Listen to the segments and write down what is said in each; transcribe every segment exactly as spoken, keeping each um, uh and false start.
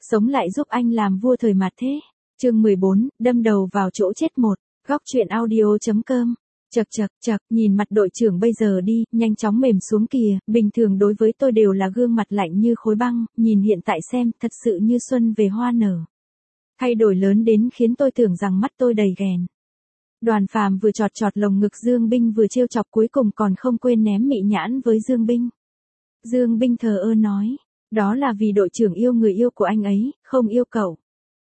sống lại giúp anh làm vua thời mạt thế. Chương mười bốn, đâm đầu vào chỗ chết một. Góc truyện audio chấm com. Chậc chậc chậc, nhìn mặt đội trưởng bây giờ đi, nhanh chóng mềm xuống kìa, bình thường đối với tôi đều là gương mặt lạnh như khối băng, nhìn hiện tại xem, thật sự như xuân về hoa nở. Thay đổi lớn đến khiến tôi tưởng rằng mắt tôi đầy ghèn. Đoàn Phàm vừa chọt chọt lồng ngực Dương Binh vừa trêu chọc, cuối cùng còn không quên ném mị nhãn với Dương Binh. Dương Binh thờ ơ nói, đó là vì đội trưởng yêu người yêu của anh ấy, không yêu cậu.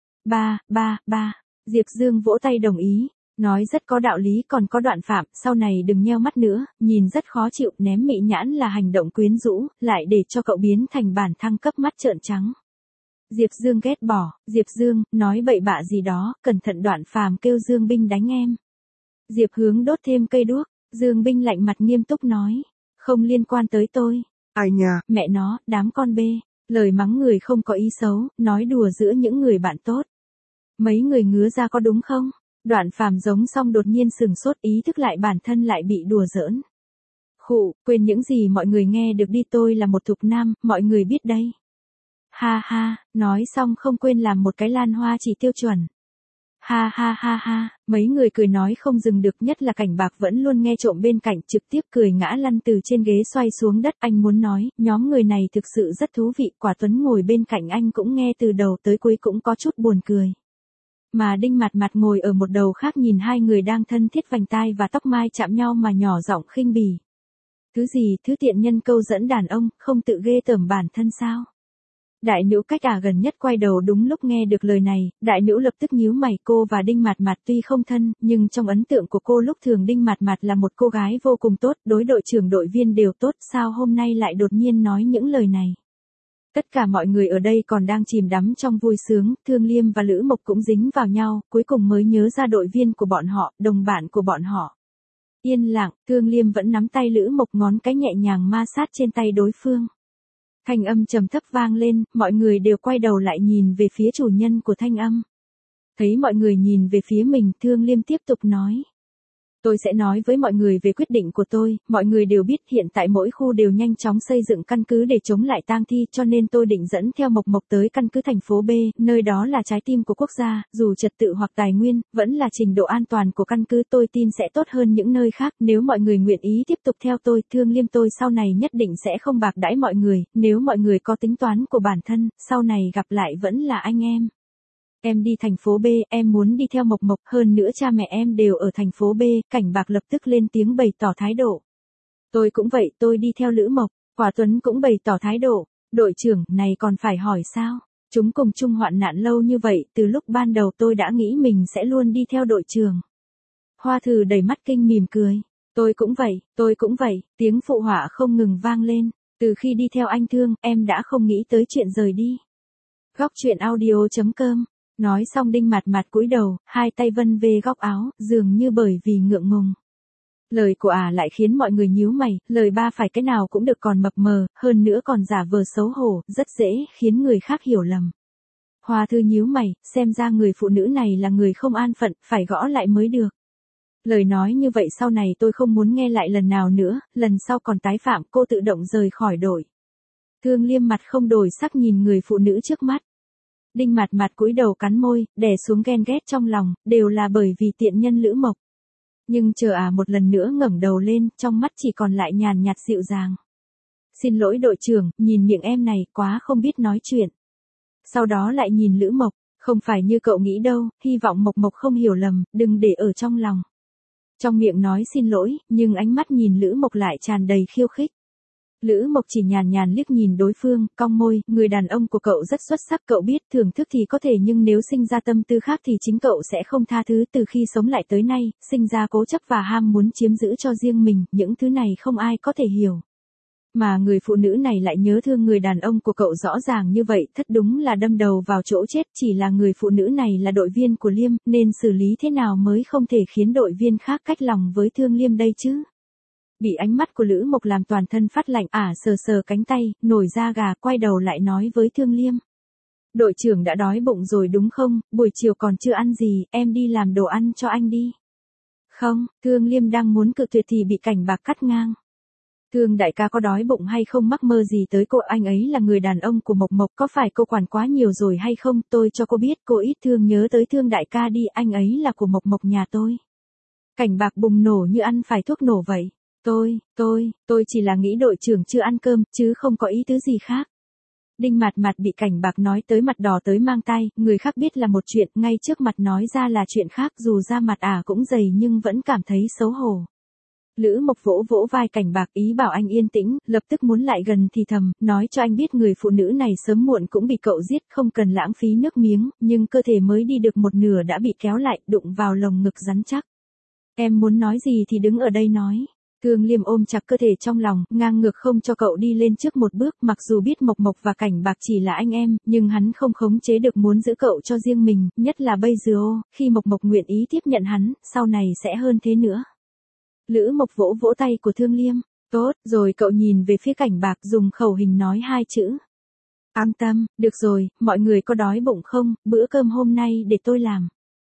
Ba, ba, ba, Diệp Dương vỗ tay đồng ý, nói rất có đạo lý. Còn có Đoạn Phạm, sau này đừng nheo mắt nữa, nhìn rất khó chịu, ném mị nhãn là hành động quyến rũ, lại để cho cậu biến thành bản thăng cấp mắt trợn trắng. Diệp Dương ghét bỏ, Diệp Dương, nói bậy bạ gì đó, cẩn thận. Đoạn Phàm kêu Dương Binh đánh em. Diệp Hướng đốt thêm cây đuốc, Dương Binh lạnh mặt nghiêm túc nói, không liên quan tới tôi. Ai nha, mẹ nó, đám con bê, lời mắng người không có ý xấu, nói đùa giữa những người bạn tốt. Mấy người ngứa ra có đúng không? Đoạn Phàm giống xong đột nhiên sừng sốt, ý thức lại bản thân lại bị đùa giỡn. Khụ, quên những gì mọi người nghe được đi, tôi là một thục nam, mọi người biết đấy. Ha ha, nói xong không quên làm một cái lan hoa chỉ tiêu chuẩn. Ha ha ha ha, mấy người cười nói không dừng được, nhất là Cảnh Bạc vẫn luôn nghe trộm bên cạnh, trực tiếp cười ngã lăn từ trên ghế xoay xuống đất. Anh muốn nói, nhóm người này thực sự rất thú vị, Quả Tuấn ngồi bên cạnh anh cũng nghe từ đầu tới cuối cũng có chút buồn cười. Mà Đinh Mạt Mạt ngồi ở một đầu khác nhìn hai người đang thân thiết vành tai và tóc mai chạm nhau mà nhỏ giọng khinh bỉ. Thứ gì, thứ tiện nhân câu dẫn đàn ông, không tự ghê tởm bản thân sao? Đại Nữu cách à gần nhất quay đầu đúng lúc nghe được lời này, Đại Nữu lập tức nhíu mày. Cô và Đinh Mạt Mạt tuy không thân, nhưng trong ấn tượng của cô lúc thường Đinh Mạt Mạt là một cô gái vô cùng tốt, đối đội trưởng đội viên đều tốt, sao hôm nay lại đột nhiên nói những lời này? Tất cả mọi người ở đây còn đang chìm đắm trong vui sướng, Thương Liêm và Lữ Mộc cũng dính vào nhau, cuối cùng mới nhớ ra đội viên của bọn họ, đồng bạn của bọn họ. Yên lặng, Thương Liêm vẫn nắm tay Lữ Mộc, ngón cái nhẹ nhàng ma sát trên tay đối phương. Thanh âm trầm thấp vang lên, mọi người đều quay đầu lại nhìn về phía chủ nhân của thanh âm. Thấy mọi người nhìn về phía mình, Thương Liêm tiếp tục nói. Tôi sẽ nói với mọi người về quyết định của tôi, mọi người đều biết hiện tại mỗi khu đều nhanh chóng xây dựng căn cứ để chống lại tang thi, cho nên tôi định dẫn theo Mộc Mộc tới căn cứ thành phố B, nơi đó là trái tim của quốc gia, dù trật tự hoặc tài nguyên, vẫn là trình độ an toàn của căn cứ tôi tin sẽ tốt hơn những nơi khác, nếu mọi người nguyện ý tiếp tục theo tôi, Thương Liêm tôi sau này nhất định sẽ không bạc đãi mọi người, nếu mọi người có tính toán của bản thân, sau này gặp lại vẫn là anh em. Em đi thành phố B, em muốn đi theo Mộc Mộc, hơn nữa cha mẹ em đều ở thành phố B, Cảnh Bạc lập tức lên tiếng bày tỏ thái độ. Tôi cũng vậy, tôi đi theo Lữ Mộc, Quả Tuấn cũng bày tỏ thái độ. Đội trưởng, này còn phải hỏi sao? Chúng cùng chung hoạn nạn lâu như vậy, từ lúc ban đầu tôi đã nghĩ mình sẽ luôn đi theo đội trưởng. Hoa Thư đầy mắt kinh mỉm cười. Tôi cũng vậy, tôi cũng vậy, tiếng phụ họa không ngừng vang lên. Từ khi đi theo anh Thương, em đã không nghĩ tới chuyện rời đi. Góc truyện audio chấm com. Nói xong Đinh Mạt Mạt cúi đầu, hai tay vân về góc áo, dường như bởi vì ngượng ngùng. Lời của ả à lại khiến mọi người nhíu mày, lời ba phải cái nào cũng được còn mập mờ, hơn nữa còn giả vờ xấu hổ, rất dễ khiến người khác hiểu lầm. Hoa Thư nhíu mày, xem ra người phụ nữ này là người không an phận, phải gõ lại mới được. Lời nói như vậy sau này tôi không muốn nghe lại lần nào nữa, lần sau còn tái phạm, cô tự động rời khỏi đội. Thương Liêm mặt không đổi sắc nhìn người phụ nữ trước mắt. Đinh Mạt Mạt cúi đầu cắn môi, đè xuống ghen ghét trong lòng, đều là bởi vì tiện nhân Lữ Mộc. Nhưng chờ à một lần nữa ngẩng đầu lên, trong mắt chỉ còn lại nhàn nhạt dịu dàng. Xin lỗi đội trưởng, nhìn miệng em này, quá không biết nói chuyện. Sau đó lại nhìn Lữ Mộc, không phải như cậu nghĩ đâu, hy vọng Mộc Mộc không hiểu lầm, đừng để ở trong lòng. Trong miệng nói xin lỗi, nhưng ánh mắt nhìn Lữ Mộc lại tràn đầy khiêu khích. Lữ Mộc chỉ nhàn nhàn liếc nhìn đối phương, cong môi, người đàn ông của cậu rất xuất sắc, cậu biết, thưởng thức thì có thể nhưng nếu sinh ra tâm tư khác thì chính cậu sẽ không tha thứ. Từ khi sống lại tới nay, sinh ra cố chấp và ham muốn chiếm giữ cho riêng mình, những thứ này không ai có thể hiểu. Mà người phụ nữ này lại nhớ thương người đàn ông của cậu rõ ràng như vậy, thất đúng là đâm đầu vào chỗ chết. Chỉ là người phụ nữ này là đội viên của Liêm, nên xử lý thế nào mới không thể khiến đội viên khác cách lòng với Thương Liêm đây chứ? Bị ánh mắt của Lữ Mộc làm toàn thân phát lạnh, ả à, sờ sờ cánh tay, nổi da gà, quay đầu lại nói với Thương Liêm. Đội trưởng đã đói bụng rồi đúng không, buổi chiều còn chưa ăn gì, em đi làm đồ ăn cho anh đi. Không, Thương Liêm đang muốn cự tuyệt thì bị Cảnh Bạc cắt ngang. Thương đại ca có đói bụng hay không, mắc mơ gì tới cô, anh ấy là người đàn ông của Mộc Mộc, có phải cô quản quá nhiều rồi hay không, tôi cho cô biết cô ít thương nhớ tới Thương đại ca đi, anh ấy là của Mộc Mộc nhà tôi. Cảnh Bạc bùng nổ như ăn phải thuốc nổ vậy. Tôi, tôi, tôi chỉ là nghĩ đội trưởng chưa ăn cơm, chứ không có ý tứ gì khác. Đinh Mạt Mạt bị Cảnh Bạc nói tới mặt đỏ tới mang tay, người khác biết là một chuyện, ngay trước mặt nói ra là chuyện khác, dù da mặt ả cũng dày nhưng vẫn cảm thấy xấu hổ. Lữ Mộc vỗ vỗ vai Cảnh Bạc ý bảo anh yên tĩnh, lập tức muốn lại gần thì thầm, nói cho anh biết người phụ nữ này sớm muộn cũng bị cậu giết, không cần lãng phí nước miếng, nhưng cơ thể mới đi được một nửa đã bị kéo lại, đụng vào lồng ngực rắn chắc. Em muốn nói gì thì đứng ở đây nói. Thương Liêm ôm chặt cơ thể trong lòng, ngang ngược không cho cậu đi lên trước một bước, mặc dù biết Mộc Mộc và Cảnh Bạc chỉ là anh em, nhưng hắn không khống chế được muốn giữ cậu cho riêng mình, nhất là bây giờ, khi Mộc Mộc nguyện ý tiếp nhận hắn, sau này sẽ hơn thế nữa. Lữ Mộc vỗ vỗ tay của Thương Liêm, tốt, rồi cậu nhìn về phía Cảnh Bạc dùng khẩu hình nói hai chữ. An tâm, được rồi, mọi người có đói bụng không, bữa cơm hôm nay để tôi làm.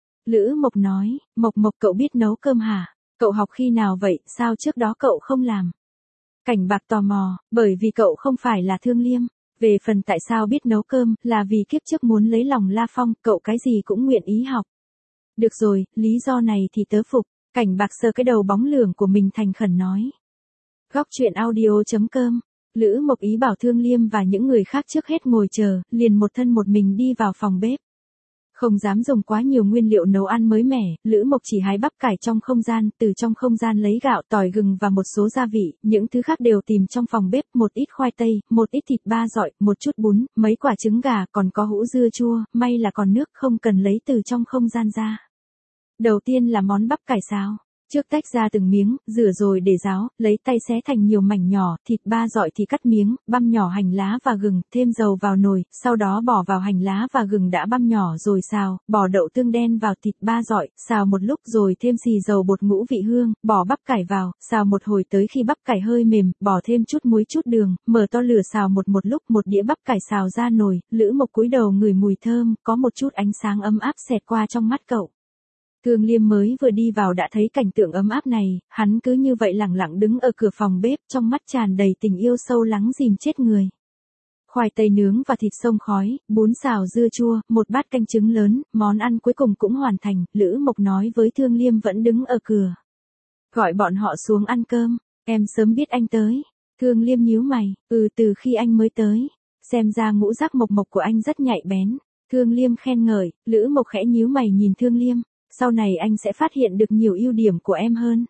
Lữ Mộc nói, Mộc Mộc cậu biết nấu cơm hả? Cậu học khi nào vậy, sao trước đó cậu không làm? Cảnh Bạc tò mò, bởi vì cậu không phải là Thương Liêm. Về phần tại sao biết nấu cơm, là vì kiếp trước muốn lấy lòng La Phong, cậu cái gì cũng nguyện ý học. Được rồi, lý do này thì tớ phục. Cảnh Bạc sờ cái đầu bóng lường của mình thành khẩn nói. Góc truyện audio chấm com. Lữ Mộc ý bảo Thương Liêm và những người khác trước hết ngồi chờ, liền một thân một mình đi vào phòng bếp. Không dám dùng quá nhiều nguyên liệu nấu ăn mới mẻ, Lữ Mộc chỉ hái bắp cải trong không gian, từ trong không gian lấy gạo, tỏi, gừng và một số gia vị, những thứ khác đều tìm trong phòng bếp, một ít khoai tây, một ít thịt ba dọi, một chút bún, mấy quả trứng gà, còn có hũ dưa chua, may là còn nước không cần lấy từ trong không gian ra. Đầu tiên là món bắp cải xào. Trước tách ra từng miếng, rửa rồi để ráo, lấy tay xé thành nhiều mảnh nhỏ, thịt ba dọi thì cắt miếng, băm nhỏ hành lá và gừng, thêm dầu vào nồi, sau đó bỏ vào hành lá và gừng đã băm nhỏ rồi xào, bỏ đậu tương đen vào thịt ba dọi, xào một lúc rồi thêm xì dầu bột ngũ vị hương, bỏ bắp cải vào, xào một hồi tới khi bắp cải hơi mềm, bỏ thêm chút muối chút đường, mở to lửa xào một một lúc, một đĩa bắp cải xào ra nồi, Lữ Mộc cúi đầu ngửi mùi thơm, có một chút ánh sáng ấm áp xẹt qua trong mắt cậu. Thương Liêm mới vừa đi vào đã thấy cảnh tượng ấm áp này, hắn cứ như vậy lẳng lặng đứng ở cửa phòng bếp, trong mắt tràn đầy tình yêu sâu lắng dìm chết người. Khoai tây nướng và thịt xông khói, bún xào dưa chua, một bát canh trứng lớn, món ăn cuối cùng cũng hoàn thành, Lữ Mộc nói với Thương Liêm vẫn đứng ở cửa. Gọi bọn họ xuống ăn cơm, em sớm biết anh tới. Thương Liêm nhíu mày, ừ từ khi anh mới tới, xem ra ngũ giác Mộc Mộc của anh rất nhạy bén. Thương Liêm khen ngợi, Lữ Mộc khẽ nhíu mày nhìn Thương Liêm. Sau này anh sẽ phát hiện được nhiều ưu điểm của em hơn.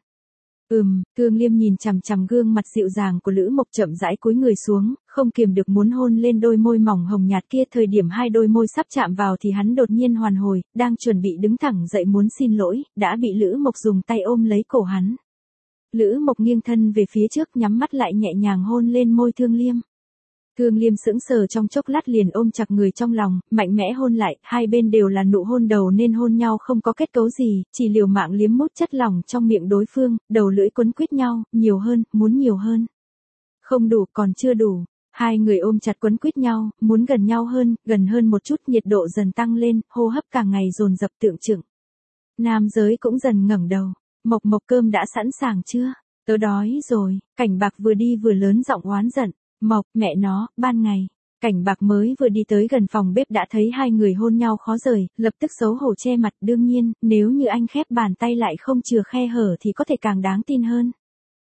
Ừm, Thương Liêm nhìn chằm chằm gương mặt dịu dàng của Lữ Mộc chậm rãi cúi người xuống, không kiềm được muốn hôn lên đôi môi mỏng hồng nhạt kia. Thời điểm hai đôi môi sắp chạm vào thì hắn đột nhiên hoàn hồi, đang chuẩn bị đứng thẳng dậy muốn xin lỗi, đã bị Lữ Mộc dùng tay ôm lấy cổ hắn. Lữ Mộc nghiêng thân về phía trước nhắm mắt lại nhẹ nhàng hôn lên môi Thương Liêm. Thương Liêm sững sờ trong chốc lát liền ôm chặt người trong lòng, mạnh mẽ hôn lại, hai bên đều là nụ hôn đầu nên hôn nhau không có kết cấu gì, chỉ liều mạng liếm mút chất lỏng trong miệng đối phương, đầu lưỡi quấn quýt nhau, nhiều hơn, muốn nhiều hơn. Không đủ, còn chưa đủ. Hai người ôm chặt quấn quýt nhau, muốn gần nhau hơn, gần hơn một chút, nhiệt độ dần tăng lên, hô hấp càng ngày dồn dập tượng trưng. Nam giới cũng dần ngẩng đầu, Mộc Mộc cơm đã sẵn sàng chưa? Tớ đói rồi. Cảnh Bạc vừa đi vừa lớn giọng oán giận. Mộc, mẹ nó, ban ngày. Cảnh Bạc mới vừa đi tới gần phòng bếp đã thấy hai người hôn nhau khó rời, lập tức xấu hổ che mặt. Đương nhiên, nếu như anh khép bàn tay lại không chừa khe hở thì có thể càng đáng tin hơn.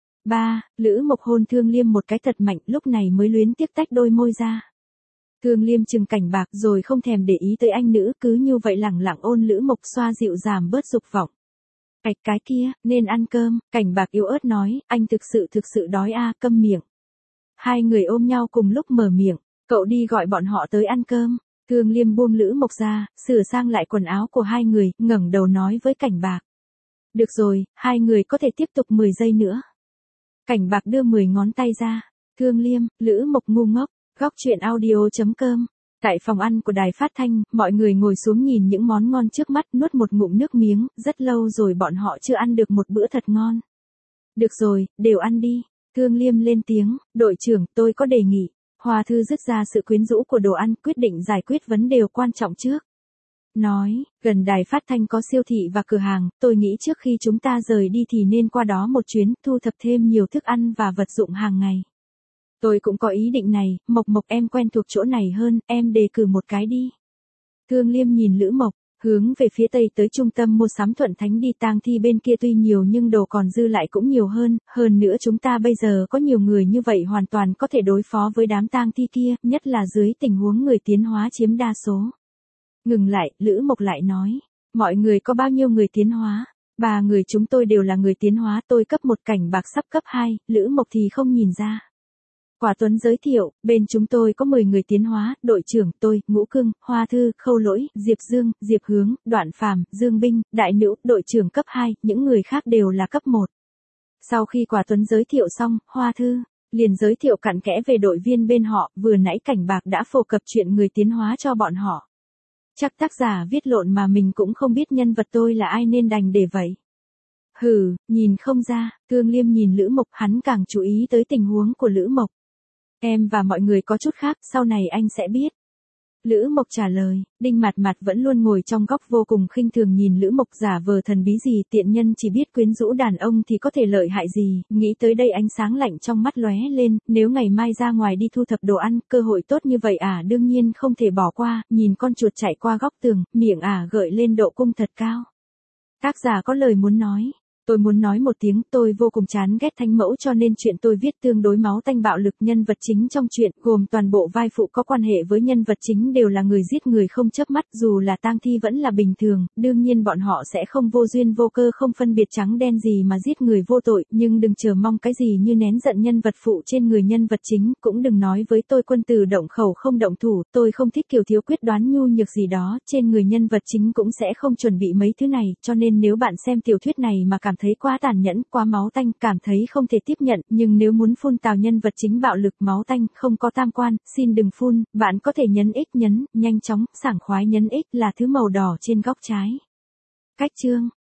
Ba, Lữ Mộc hôn Thương Liêm một cái thật mạnh, lúc này mới luyến tiếc tách đôi môi ra. Thương Liêm chừng Cảnh Bạc rồi không thèm để ý tới anh nữ, cứ như vậy lẳng lặng ôn Lữ Mộc xoa dịu giảm bớt dục vọng. Ạch cái kia, nên ăn cơm. Cảnh Bạc yếu ớt nói, anh thực sự thực sự đói a, câm miệng. Hai người ôm nhau cùng lúc mở miệng, cậu đi gọi bọn họ tới ăn cơm. Thương Liêm buông Lữ Mộc ra, sửa sang lại quần áo của hai người, ngẩng đầu nói với Cảnh Bạc. Được rồi, hai người có thể tiếp tục mười giây nữa. Cảnh Bạc đưa mười ngón tay ra. Thương Liêm, Lữ Mộc ngu ngốc. Góc truyện audio chấm com. Tại phòng ăn của đài phát thanh, mọi người ngồi xuống nhìn những món ngon trước mắt, nuốt một ngụm nước miếng, rất lâu rồi bọn họ chưa ăn được một bữa thật ngon. Được rồi, đều ăn đi. Thương Liêm lên tiếng, đội trưởng, tôi có đề nghị. Hoa Thư dứt ra sự quyến rũ của đồ ăn, quyết định giải quyết vấn đề quan trọng trước. Nói, gần đài phát thanh có siêu thị và cửa hàng, tôi nghĩ trước khi chúng ta rời đi thì nên qua đó một chuyến, thu thập thêm nhiều thức ăn và vật dụng hàng ngày. Tôi cũng có ý định này, Mộc Mộc em quen thuộc chỗ này hơn, em đề cử một cái đi. Thương Liêm nhìn Lữ Mộc, hướng về phía tây tới trung tâm mua sắm Thuận Thánh đi, tang thi bên kia tuy nhiều nhưng đồ còn dư lại cũng nhiều hơn, hơn nữa chúng ta bây giờ có nhiều người như vậy hoàn toàn có thể đối phó với đám tang thi kia, nhất là dưới tình huống người tiến hóa chiếm đa số. Ngừng lại, Lữ Mộc lại nói, mọi người có bao nhiêu người tiến hóa? Ba người chúng tôi đều là người tiến hóa, tôi cấp một cảnh bạc sắp cấp hai, Lữ Mộc thì không nhìn ra. Quả Tuấn giới thiệu, bên chúng tôi có mười người tiến hóa, đội trưởng, tôi, Ngũ Cưng, Hoa Thư, Khâu Lỗi, Diệp Dương, Diệp Hướng, Đoạn Phàm, Dương Binh, Đại Nữ, đội trưởng cấp hai, những người khác đều là cấp một. Sau khi Quả Tuấn giới thiệu xong, Hoa Thư liền giới thiệu cặn kẽ về đội viên bên họ, vừa nãy cảnh bạc đã phổ cập chuyện người tiến hóa cho bọn họ. Chắc tác giả viết lộn mà mình cũng không biết nhân vật tôi là ai nên đành để vậy. Hừ, nhìn không ra, Thương Liêm nhìn Lữ Mộc, hắn càng chú ý tới tình huống của Lữ Mộc. Em và mọi người có chút khác, sau này anh sẽ biết. Lữ Mộc trả lời, Đinh Mạt Mạt vẫn luôn ngồi trong góc vô cùng khinh thường nhìn Lữ Mộc, giả vờ thần bí gì, tiện nhân chỉ biết quyến rũ đàn ông thì có thể lợi hại gì, nghĩ tới đây ánh sáng lạnh trong mắt lóe lên, nếu ngày mai ra ngoài đi thu thập đồ ăn, cơ hội tốt như vậy à, đương nhiên không thể bỏ qua, nhìn con chuột chạy qua góc tường, miệng à gợi lên độ cung thật cao. Tác giả có lời muốn nói. Tôi muốn nói một tiếng, tôi vô cùng chán ghét Thánh Mẫu cho nên chuyện tôi viết tương đối máu tanh bạo lực. Nhân vật chính trong chuyện, gồm toàn bộ vai phụ có quan hệ với nhân vật chính đều là người giết người không chớp mắt, dù là tang thi vẫn là bình thường, đương nhiên bọn họ sẽ không vô duyên vô cơ không phân biệt trắng đen gì mà giết người vô tội, nhưng đừng chờ mong cái gì như nén giận nhân vật phụ trên người nhân vật chính, cũng đừng nói với tôi quân tử động khẩu không động thủ, tôi không thích kiểu thiếu quyết đoán nhu nhược gì đó, trên người nhân vật chính cũng sẽ không chuẩn bị mấy thứ này, cho nên nếu bạn xem tiểu thuyết này mà cảm thấy quá tàn nhẫn, quá máu tanh, cảm thấy không thể tiếp nhận, nhưng nếu muốn phun tào nhân vật chính bạo lực máu tanh, không có tam quan, xin đừng phun, bạn có thể nhấn X nhấn, nhanh chóng, sảng khoái nhấn X là thứ màu đỏ trên góc trái. Cách chương